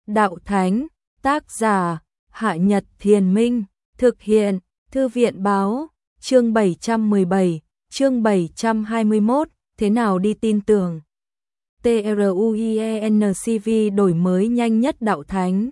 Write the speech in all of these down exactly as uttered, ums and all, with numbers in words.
Đạo Thánh, tác giả, Hạ Nhật Thiền Minh, thực hiện, Thư viện Báo, chương bảy trăm mười bảy, chương bảy trăm hai mươi mốt, thế nào đi tin tưởng. TRUIENCV đổi mới nhanh nhất Đạo Thánh.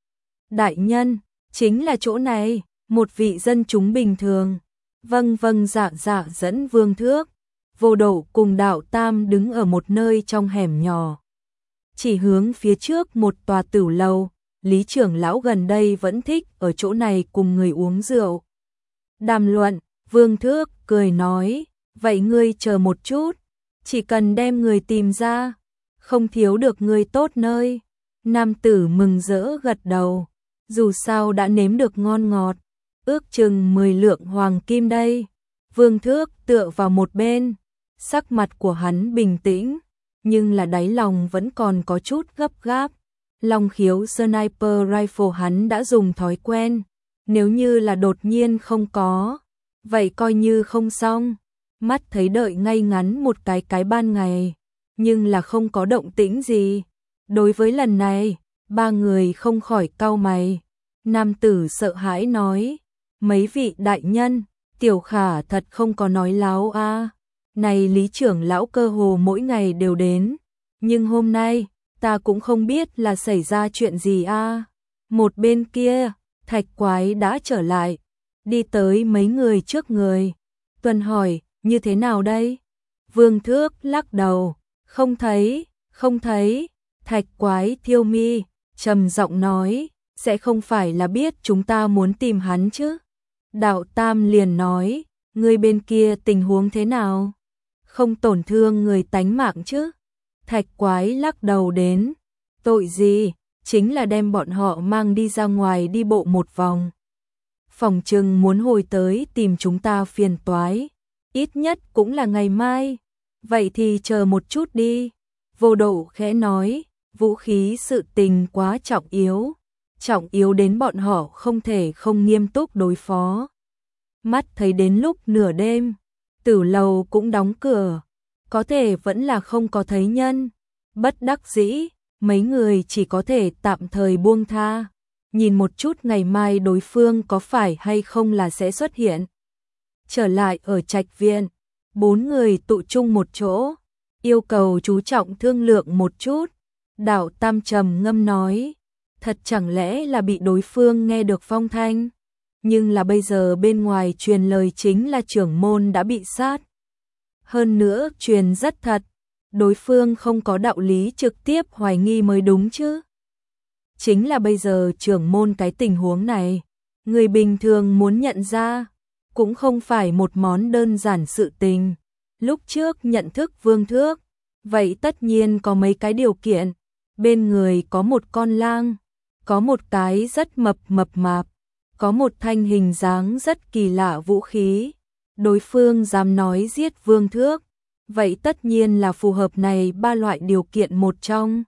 Đại nhân, chính là chỗ này, một vị dân chúng bình thường. Vâng vâng dạ dạ dẫn Vương Thước, Vô Độ cùng Đạo Tam đứng ở một nơi trong hẻm nhỏ. Chỉ hướng phía trước một tòa tửu lầu, Lý trưởng lão gần đây vẫn thích ở chỗ này cùng người uống rượu. Đàm luận, Vương Thước cười nói, vậy ngươi chờ một chút, chỉ cần đem người tìm ra, không thiếu được người tốt nơi. Nam tử mừng rỡ gật đầu, dù sao đã nếm được ngon ngọt, ước chừng mười lượng hoàng kim đây. Vương Thước tựa vào một bên, sắc mặt của hắn bình tĩnh, nhưng là đáy lòng vẫn còn có chút gấp gáp. Long khiếu sniper rifle hắn đã dùng thói quen, nếu như là đột nhiên không có, vậy coi như không xong. Mắt thấy đợi ngay ngắn một cái cái ban ngày, nhưng là không có động tĩnh gì. Đối với lần này, ba người không khỏi cau mày. Nam tử sợ hãi nói, mấy vị đại nhân, Tiểu Khả thật không có nói láo a. À. Này Lý trưởng lão cơ hồ mỗi ngày đều đến, nhưng hôm nay, ta cũng không biết là xảy ra chuyện gì a. À. Một bên kia, Thạch Quái đã trở lại, đi tới mấy người trước người. Tuần hỏi, như thế nào đây? Vương Thước lắc đầu, không thấy, không thấy. Thạch Quái thiêu mi, trầm giọng nói, sẽ không phải là biết chúng ta muốn tìm hắn chứ? Đạo Tam liền nói, người bên kia tình huống thế nào? Không tổn thương người tánh mạng chứ? Thạch Quái lắc đầu đến, tội gì, chính là đem bọn họ mang đi ra ngoài đi bộ một vòng. Phòng trừng muốn hồi tới tìm chúng ta phiền toái, ít nhất cũng là ngày mai, vậy thì chờ một chút đi. Vô Độ khẽ nói, vũ khí sự tình quá trọng yếu, trọng yếu đến bọn họ không thể không nghiêm túc đối phó. Mắt thấy đến lúc nửa đêm, tử lầu cũng đóng cửa, có thể vẫn là không có thấy nhân. Bất đắc dĩ, mấy người chỉ có thể tạm thời buông tha, nhìn một chút ngày mai đối phương có phải hay không là sẽ xuất hiện. Trở lại ở trạch viện, bốn người tụ chung một chỗ, yêu cầu chú trọng thương lượng một chút. Đạo Tam trầm ngâm nói, thật chẳng lẽ là bị đối phương nghe được phong thanh, nhưng là bây giờ bên ngoài truyền lời chính là trưởng môn đã bị sát. Hơn nữa truyền rất thật, đối phương không có đạo lý trực tiếp hoài nghi mới đúng chứ. Chính là bây giờ trưởng môn cái tình huống này, người bình thường muốn nhận ra, cũng không phải một món đơn giản sự tình. Lúc trước nhận thức Vương Thước, vậy tất nhiên có mấy cái điều kiện. Bên người có một con lang, có một cái rất mập mập mạp, có một thanh hình dáng rất kỳ lạ vũ khí. Đối phương dám nói giết Vương Thước, vậy tất nhiên là phù hợp này ba loại điều kiện một trong.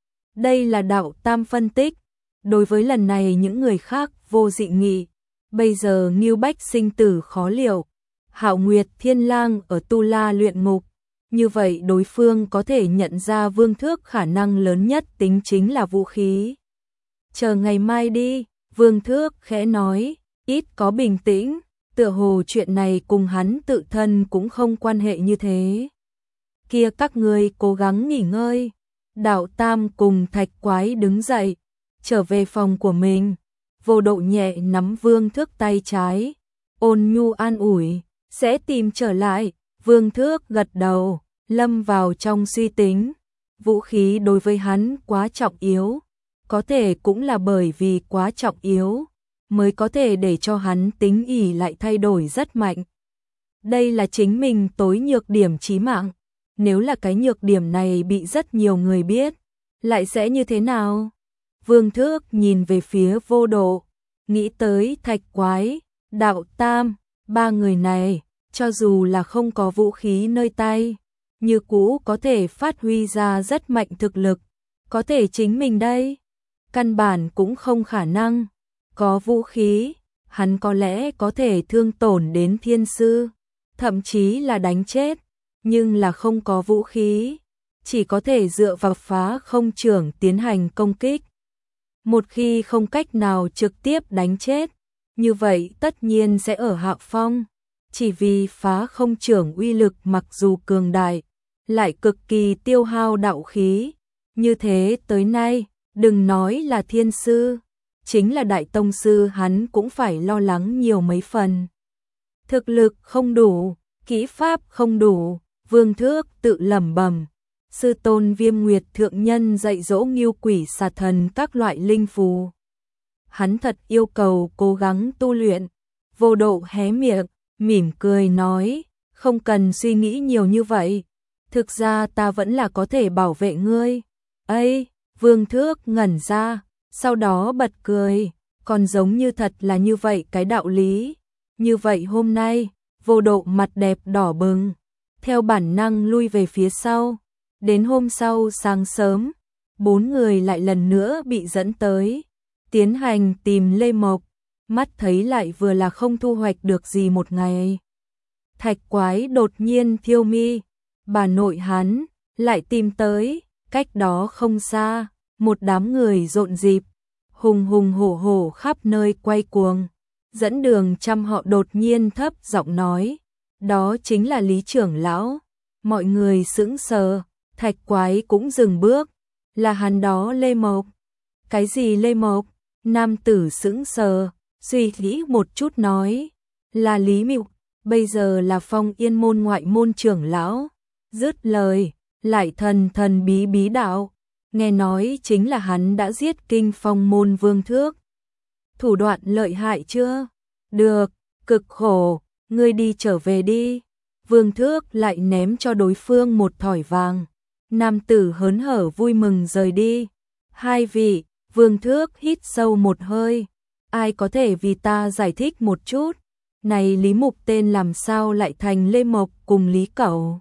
Đây là Đạo Tam phân tích. Đối với lần này những người khác vô dị nghị. Bây giờ Ngưu Bách sinh tử khó liệu, Hạo Nguyệt Thiên Lang ở Tu La luyện ngục. Như vậy đối phương có thể nhận ra Vương Thước khả năng lớn nhất tính chính là vũ khí. Chờ ngày mai đi, Vương Thước khẽ nói, ít có bình tĩnh, tựa hồ chuyện này cùng hắn tự thân cũng không quan hệ như thế. Kia các ngươi cố gắng nghỉ ngơi. Đạo Tam cùng Thạch Quái đứng dậy, trở về phòng của mình. Vô Độ nhẹ nắm Vương Thước tay trái, ôn nhu an ủi, sẽ tìm trở lại. Vương Thước gật đầu, lâm vào trong suy tính. Vũ khí đối với hắn quá trọng yếu, có thể cũng là bởi vì quá trọng yếu, mới có thể để cho hắn tính ỉ lại thay đổi rất mạnh. Đây là chính mình tối nhược điểm chí mạng. Nếu là cái nhược điểm này bị rất nhiều người biết, lại sẽ như thế nào? Vương Thước nhìn về phía Vô Độ, nghĩ tới Thạch Quái, Đạo Tam, ba người này, cho dù là không có vũ khí nơi tay, như cũ có thể phát huy ra rất mạnh thực lực. Có thể chính mình đây, căn bản cũng không khả năng. Có vũ khí, hắn có lẽ có thể thương tổn đến thiên sư, thậm chí là đánh chết, nhưng là không có vũ khí, chỉ có thể dựa vào phá không trưởng tiến hành công kích. Một khi không cách nào trực tiếp đánh chết, như vậy tất nhiên sẽ ở hạ phong. Chỉ vì phá không trưởng uy lực mặc dù cường đại, lại cực kỳ tiêu hao đạo khí. Như thế tới nay, đừng nói là thiên sư, chính là đại tông sư hắn cũng phải lo lắng nhiều mấy phần. Thực lực không đủ, kỹ pháp không đủ, Vương Thước tự lẩm bẩm. Sư tôn Viêm Nguyệt thượng nhân dạy dỗ Ngưu Quỷ Xà Thần các loại linh phù. Hắn thật yêu cầu cố gắng tu luyện. Vô Độ hé miệng, mỉm cười nói, không cần suy nghĩ nhiều như vậy. Thực ra ta vẫn là có thể bảo vệ ngươi. Ây, Vương Thước ngẩn ra, sau đó bật cười, còn giống như thật là như vậy cái đạo lý. Như vậy hôm nay, Vô Độ mặt đẹp đỏ bừng, theo bản năng lui về phía sau. Đến hôm sau sáng sớm, bốn người lại lần nữa bị dẫn tới, tiến hành tìm Lê Mộc, mắt thấy lại vừa là không thu hoạch được gì một ngày. Thạch Quái đột nhiên thiêu mi, bà nội hắn lại tìm tới, cách đó không xa, một đám người rộn rịp, hùng hùng hổ hổ khắp nơi quay cuồng. Dẫn đường trăm họ đột nhiên thấp giọng nói, đó chính là Lý trưởng lão. Mọi người sững sờ, Thạch Quái cũng dừng bước, là hắn đó Lê Mộc. Cái gì Lê Mộc? Nam tử sững sờ, suy nghĩ một chút nói, là Lý Mục, bây giờ là Phong Yên môn ngoại môn trưởng lão. Dứt lời, lại thần thần bí bí đạo, nghe nói chính là hắn đã giết Kinh Phong môn Vương Thước. Thủ đoạn lợi hại chưa? Được, cực khổ, ngươi đi trở về đi. Vương Thước lại ném cho đối phương một thỏi vàng. Nam tử hớn hở vui mừng rời đi. Hai vị, Vương Thước hít sâu một hơi. Ai có thể vì ta giải thích một chút? Này Lý Mục tên làm sao lại thành Lê Mộc cùng Lý Cẩu?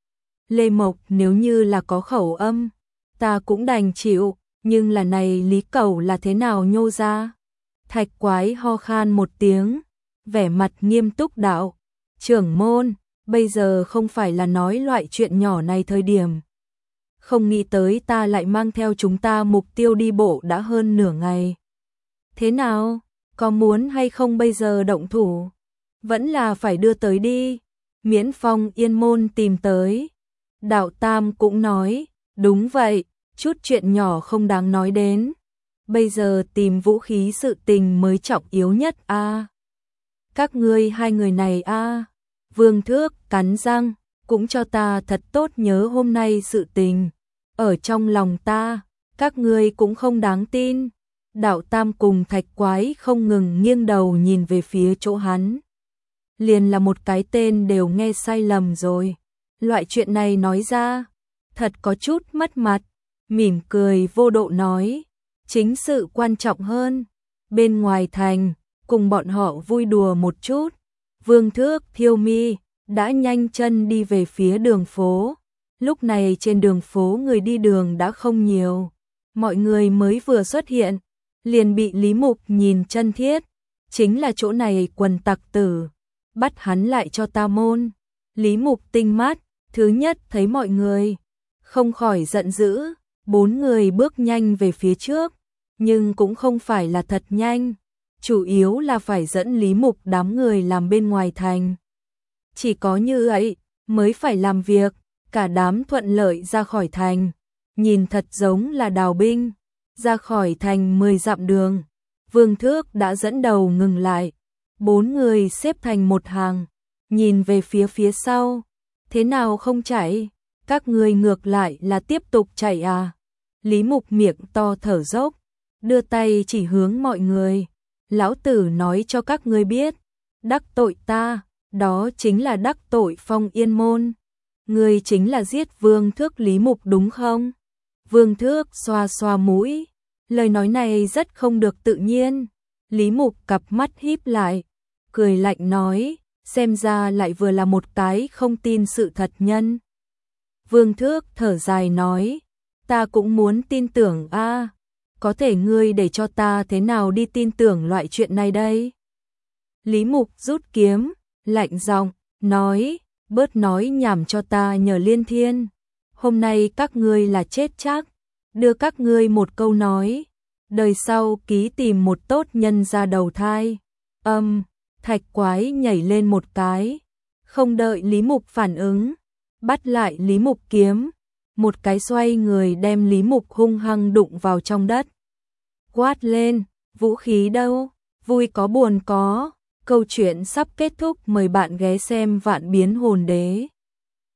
Lê Mộc nếu như là có khẩu âm, ta cũng đành chịu, nhưng là này Lý Cẩu là thế nào nhô ra? Thạch Quái ho khan một tiếng, vẻ mặt nghiêm túc đạo, trưởng môn, bây giờ không phải là nói loại chuyện nhỏ này thời điểm. Không nghĩ tới ta lại mang theo chúng ta mục tiêu đi bộ đã hơn nửa ngày. Thế nào, có muốn hay không bây giờ động thủ? Vẫn là phải đưa tới đi, miễn Phong Yên môn tìm tới. Đạo Tam cũng nói, đúng vậy, chút chuyện nhỏ không đáng nói đến. Bây giờ tìm vũ khí sự tình mới trọng yếu nhất a. À. Các ngươi hai người này a. À. Vương Thước cắn răng, cũng cho ta thật tốt nhớ hôm nay sự tình. Ở trong lòng ta, các ngươi cũng không đáng tin. Đạo Tam cùng Thạch Quái không ngừng nghiêng đầu nhìn về phía chỗ hắn. Liền là một cái tên đều nghe sai lầm rồi. Loại chuyện này nói ra, thật có chút mất mặt. Mỉm cười Vô Độ nói, chính sự quan trọng hơn. Bên ngoài thành, cùng bọn họ vui đùa một chút. Vương Thước thiêu mi, đã nhanh chân đi về phía đường phố. Lúc này trên đường phố người đi đường đã không nhiều. Mọi người mới vừa xuất hiện, liền bị Lý Mục nhìn chân thiết. Chính là chỗ này quần tặc tử, bắt hắn lại cho ta môn. Lý Mục tinh mắt, thứ nhất thấy mọi người, không khỏi giận dữ. Bốn người bước nhanh về phía trước, nhưng cũng không phải là thật nhanh. Chủ yếu là phải dẫn Lý Mục đám người làm bên ngoài thành. Chỉ có như vậy mới phải làm việc. Cả đám thuận lợi ra khỏi thành, nhìn thật giống là đào binh. Ra khỏi thành mười dặm đường, Vương Thước đã dẫn đầu ngừng lại. Bốn người xếp thành một hàng, nhìn về phía phía sau. Thế nào không chạy? Các người ngược lại là tiếp tục chạy à? Lý Mục miệng to thở dốc, đưa tay chỉ hướng mọi người. Lão tử nói cho các ngươi biết, đắc tội ta, đó chính là đắc tội Phong Yên môn. Ngươi chính là giết Vương Thước Lý Mục đúng không? Vương Thước xoa xoa mũi, lời nói này rất không được tự nhiên. Lý Mục cặp mắt híp lại, cười lạnh nói, xem ra lại vừa là một cái không tin sự thật nhân. Vương Thước thở dài nói, ta cũng muốn tin tưởng a, à, có thể ngươi để cho ta thế nào đi tin tưởng loại chuyện này đây? Lý Mục rút kiếm, lạnh giọng nói, bớt nói nhảm cho ta nhờ Liên Thiên. Hôm nay các ngươi là chết chắc, đưa các ngươi một câu nói, đời sau ký tìm một tốt nhân ra đầu thai. Âm, thạch quái nhảy lên một cái, không đợi Lý Mục phản ứng, bắt lại Lý Mục kiếm, một cái xoay người đem Lý Mục hung hăng đụng vào trong đất. Quát lên, vũ khí đâu, vui có buồn có, câu chuyện sắp kết thúc, mời bạn ghé xem Vạn Biến Hồn Đế.